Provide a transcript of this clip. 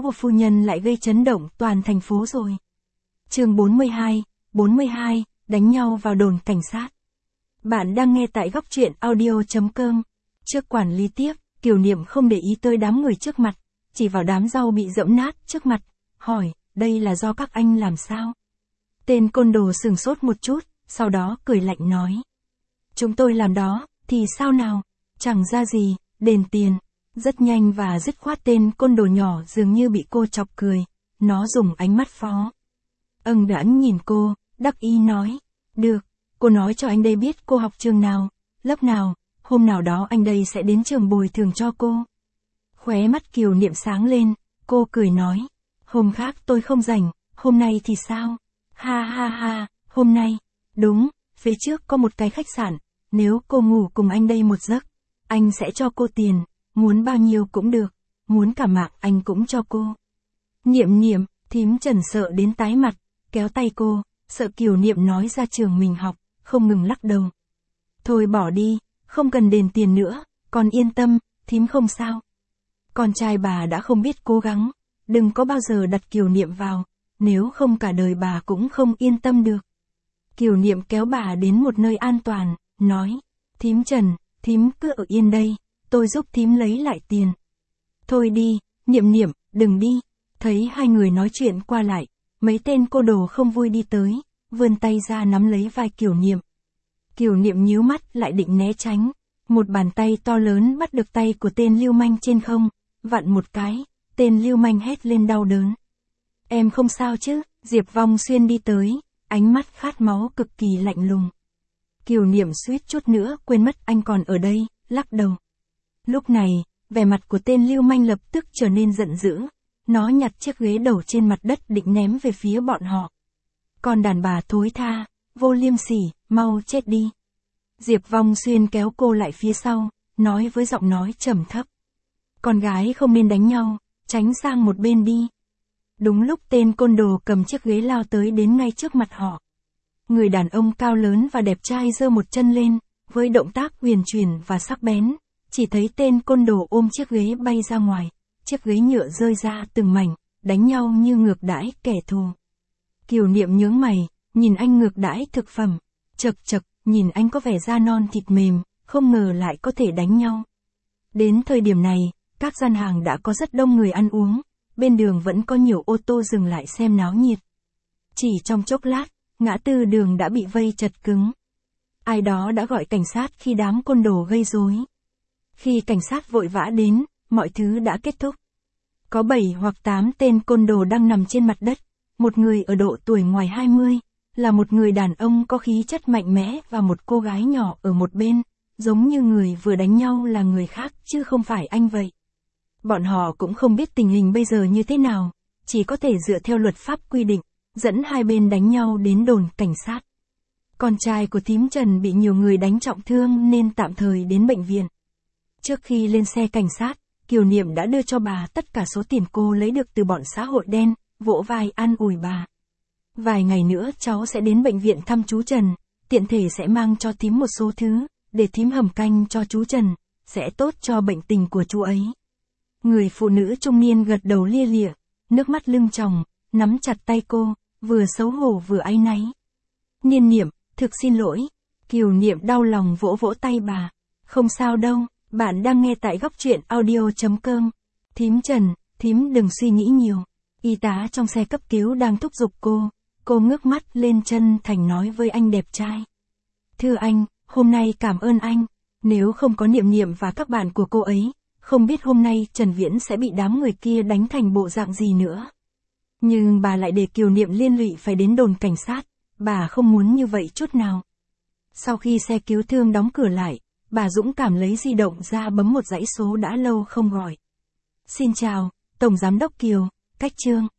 của phu nhân lại gây chấn động toàn thành phố rồi. Chương 42, đánh nhau vào đồn cảnh sát. Bạn đang nghe tại góc truyện audio.com. Trước quản lý tiếp, Kiều Niệm không để ý tới đám người trước mặt, chỉ vào đám rau bị dẫm nát trước mặt, hỏi, đây là do các anh làm sao? Tên côn đồ sửng sốt một chút, sau đó cười lạnh nói. Chúng tôi làm đó, thì sao nào? Chẳng ra gì, đền tiền. Rất nhanh và dứt khoát tên côn đồ nhỏ dường như bị cô chọc cười. Nó dùng ánh mắt phó đãng nhìn cô, đắc ý nói. Được, cô nói cho anh đây biết cô học trường nào, lớp nào, hôm nào đó anh đây sẽ đến trường bồi thường cho cô. Khóe mắt Kiều Niệm sáng lên, cô cười nói. Hôm khác tôi không rảnh, hôm nay thì sao? Ha ha ha, hôm nay. Đúng, phía trước có một cái khách sạn, nếu cô ngủ cùng anh đây một giấc, anh sẽ cho cô tiền, muốn bao nhiêu cũng được, muốn cả mạng anh cũng cho cô. Niệm, thím Trần sợ đến tái mặt, kéo tay cô, sợ Kiều Niệm nói ra trường mình học, không ngừng lắc đầu. Thôi bỏ đi, không cần đền tiền nữa, con yên tâm, thím không sao. Con trai bà đã không biết cố gắng, đừng có bao giờ đặt Kiều Niệm vào, nếu không cả đời bà cũng không yên tâm được. Kiều Niệm kéo bà đến một nơi an toàn, nói, thím Trần, thím cứ ở yên đây, tôi giúp thím lấy lại tiền. Thôi đi, Niệm, đừng đi. Thấy hai người nói chuyện qua lại, mấy tên cô đồ không vui đi tới, vươn tay ra nắm lấy vai Kiều Niệm. Kiều Niệm nhíu mắt lại định né tránh, một bàn tay to lớn bắt được tay của tên lưu manh trên không, vặn một cái, tên lưu manh hét lên đau đớn. Em không sao chứ? Diệp Vong Xuyên đi tới, ánh mắt khát máu cực kỳ lạnh lùng. Kiều Niệm suýt chút nữa quên mất anh còn ở đây, lắc đầu. Lúc này, vẻ mặt của tên lưu manh lập tức trở nên giận dữ, nó nhặt chiếc ghế đầu trên mặt đất định ném về phía bọn họ. Còn đàn bà thối tha, vô liêm sỉ, mau chết đi. Diệp Vong Xuyên kéo cô lại phía sau, nói với giọng nói trầm thấp. Con gái không nên đánh nhau, tránh sang một bên đi. Đúng lúc tên côn đồ cầm chiếc ghế lao tới đến ngay trước mặt họ. Người đàn ông cao lớn và đẹp trai giơ một chân lên, với động tác huyền chuyển và sắc bén, chỉ thấy tên côn đồ ôm chiếc ghế bay ra ngoài, chiếc ghế nhựa rơi ra từng mảnh, đánh nhau như ngược đãi kẻ thù. Kiều Niệm nhướng mày, nhìn anh ngược đãi thực phẩm, chật, nhìn anh có vẻ da non thịt mềm, không ngờ lại có thể đánh nhau. Đến thời điểm này, các gian hàng đã có rất đông người ăn uống, bên đường vẫn có nhiều ô tô dừng lại xem náo nhiệt. Chỉ trong chốc lát, ngã tư đường đã bị vây chật cứng. Ai đó đã gọi cảnh sát khi đám côn đồ gây rối. Khi cảnh sát vội vã đến, mọi thứ đã kết thúc. Có 7 hoặc 8 tên côn đồ đang nằm trên mặt đất, một người ở độ tuổi ngoài 20, là một người đàn ông có khí chất mạnh mẽ và một cô gái nhỏ ở một bên, giống như người vừa đánh nhau là người khác chứ không phải anh vậy. Bọn họ cũng không biết tình hình bây giờ như thế nào, chỉ có thể dựa theo luật pháp quy định, dẫn hai bên đánh nhau đến đồn cảnh sát. Con trai của thím Trần bị nhiều người đánh trọng thương nên tạm thời đến bệnh viện. Trước khi lên xe cảnh sát, Kiều Niệm đã đưa cho bà tất cả số tiền cô lấy được từ bọn xã hội đen, vỗ vai an ủi bà. Vài ngày nữa cháu sẽ đến bệnh viện thăm chú Trần, tiện thể sẽ mang cho thím một số thứ, để thím hầm canh cho chú Trần, sẽ tốt cho bệnh tình của chú ấy. Người phụ nữ trung niên gật đầu lia lịa, nước mắt lưng tròng, nắm chặt tay cô, vừa xấu hổ vừa áy náy. Niệm, thực xin lỗi. Kiều Niệm đau lòng vỗ vỗ tay bà. Không sao đâu, bạn đang nghe tại góc truyện audio.com. Thím Trần, thím đừng suy nghĩ nhiều. Y tá trong xe cấp cứu đang thúc giục cô ngước mắt lên chân thành nói với anh đẹp trai. Thưa anh, hôm nay cảm ơn anh, nếu không có Niệm và các bạn của cô ấy, không biết hôm nay Trần Viễn sẽ bị đám người kia đánh thành bộ dạng gì nữa. Nhưng bà lại để Kiều Niệm liên lụy phải đến đồn cảnh sát, bà không muốn như vậy chút nào. Sau khi xe cứu thương đóng cửa lại, bà dũng cảm lấy di động ra bấm một dãy số đã lâu không gọi. Xin chào, Tổng Giám đốc Kiều, Cách Trương.